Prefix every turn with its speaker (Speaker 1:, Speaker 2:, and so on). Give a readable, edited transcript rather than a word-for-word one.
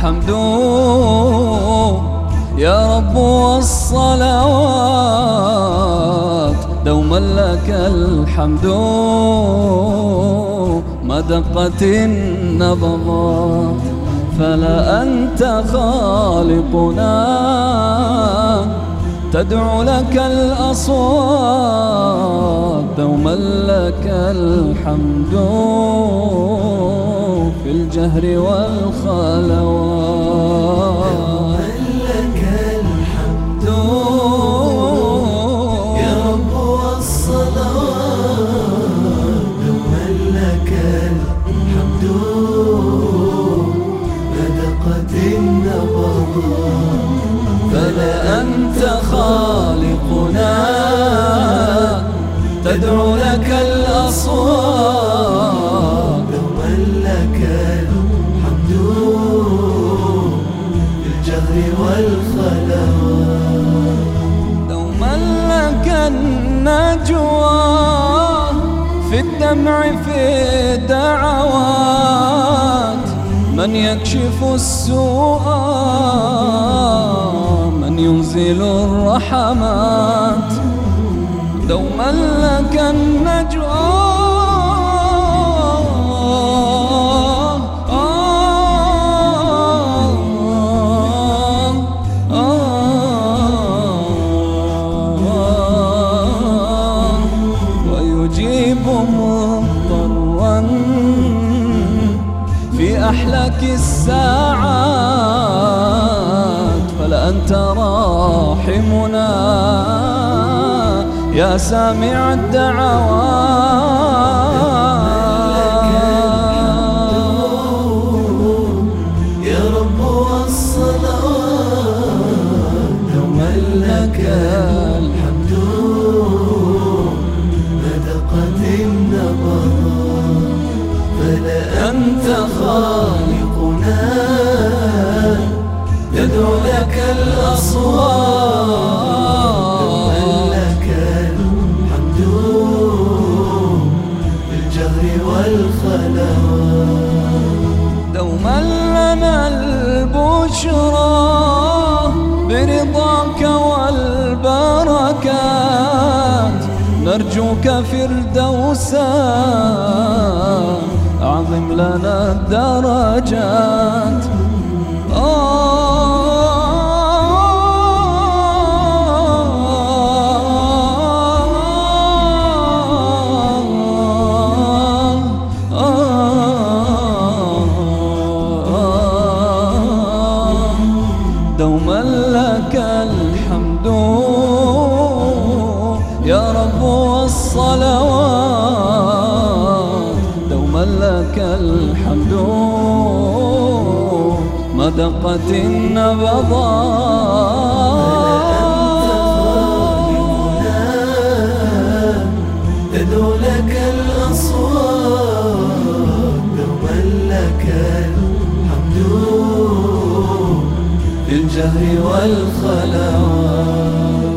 Speaker 1: الحمد يا رب، والصلوات دوما لك الحمد ما دقت النبضات. فلا أنت خالقنا تدعو لك الأصوات دوما لك الحمد في الجهر والخلوات.
Speaker 2: لك الحمد يا رب، والصلوات دوما لك الحمد ما دقت النبضات.
Speaker 1: فلا أنت خالقنا تدعو لك الأصوات
Speaker 2: دوما لك الحمد في الجهر والخلوات.
Speaker 1: دوما لك النجوى في الدمع في الدعوات. من يكشف السوء من ينزل الرحمات. دوما لك النجوى ويجيب مضطرا في أحلك الساعات. فلا أنت راحمنا يا سامع الدعوات.
Speaker 2: يا رب، والصلوات دوما لك الحمد ما دقت النبضات. فلا أنت خالقنا تدعو لك الأصوات دوما لك الحمد بالجهر والخلوات.
Speaker 1: دوما لنا البشرى برضاك والبركات. نرجوك فردوسا أعظم لنا الدرجات. دوما لك الحمد يا رب، والصلوات دوما لك الحمد ما دقت النبضات.
Speaker 2: تدعو لك الأصوات دوما لك الحمد بالجهر والخلوات.